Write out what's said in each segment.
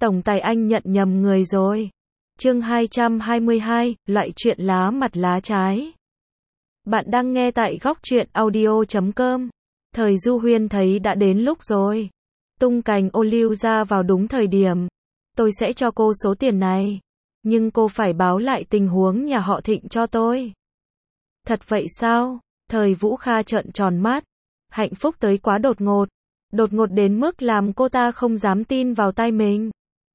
Tổng tài anh nhận nhầm người rồi. Chương 222, loại chuyện lá mặt lá trái. Bạn đang nghe tại góc truyện audio.com. Thời Du Huyên thấy đã đến lúc rồi. Tung cành ô liu ra vào đúng thời điểm. Tôi sẽ cho cô số tiền này. Nhưng cô phải báo lại tình huống nhà họ Thịnh cho tôi. Thật vậy sao? Thời Vũ Kha trợn tròn mắt. Hạnh phúc tới quá đột ngột. Đột ngột đến mức làm cô ta không dám tin vào tai mình.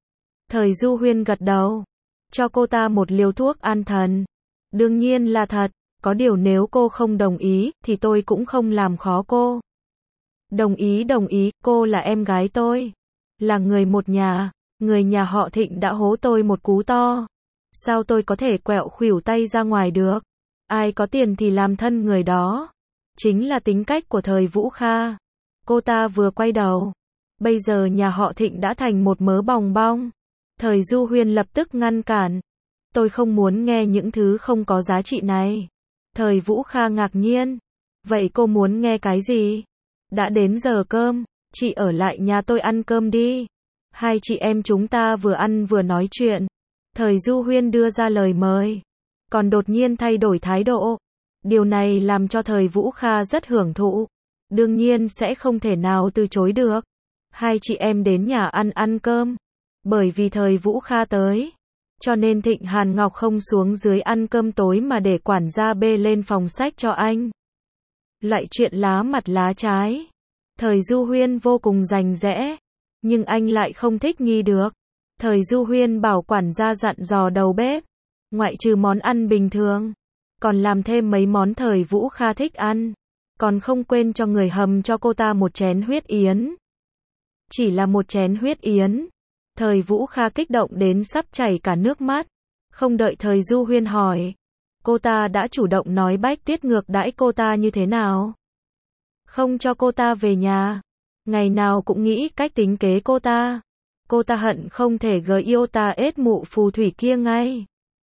Thời Du Huyên gật đầu. Cho cô ta một liều thuốc an thần. Đương nhiên là thật. Có điều nếu cô không đồng ý, thì tôi cũng không làm khó cô. Đồng ý, cô là em gái tôi. Là người một nhà. Người nhà họ Thịnh đã hố tôi một cú to. Sao tôi có thể quẹo khuỷu tay ra ngoài được? Ai có tiền thì làm thân người đó. Chính là tính cách của thời Vũ Kha. Cô ta vừa quay đầu. Bây giờ nhà họ Thịnh đã thành một mớ bòng bong. Thời Du Huyên lập tức ngăn cản. Tôi không muốn nghe những thứ không có giá trị này. Thời Vũ Kha ngạc nhiên. Vậy cô muốn nghe cái gì? Đã đến giờ cơm, chị ở lại nhà tôi ăn cơm đi. Hai chị em chúng ta vừa ăn vừa nói chuyện. Thời Du Huyên đưa ra lời mời. Còn đột nhiên thay đổi thái độ. Điều này làm cho thời Vũ Kha rất hưởng thụ. Đương nhiên sẽ không thể nào từ chối được. Hai chị em đến nhà ăn cơm. Bởi vì thời Vũ Kha tới. Cho nên Thịnh Hàn Ngọc không xuống dưới ăn cơm tối mà để quản gia bê lên phòng sách cho anh. Loại chuyện lá mặt lá trái. Thời Du Huyên vô cùng rành rẽ. Nhưng anh lại không thích nghi được. Thời Du Huyên bảo quản gia dặn dò đầu bếp. Ngoại trừ món ăn bình thường. Còn làm thêm mấy món thời Vũ Kha thích ăn. Còn không quên cho người hầm cho cô ta một chén huyết yến. Chỉ là một chén huyết yến. Thời Vũ Kha kích động đến sắp chảy cả nước mắt. Không đợi thời Du Huyên hỏi. Cô ta đã chủ động nói Bách Tiết ngược đãi cô ta như thế nào. Không cho cô ta về nhà. Ngày nào cũng nghĩ cách tính kế cô ta. Cô ta hận không thể gợi yêu ta ết mụ phù thủy kia ngay.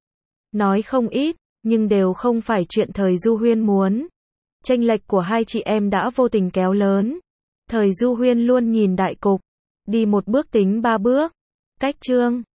Nói không ít, nhưng đều không phải chuyện thời Du Huyên muốn. Chênh lệch của hai chị em đã vô tình kéo lớn. Thời Du Huyên luôn nhìn đại cục. Đi một bước tính ba bước. Cách chương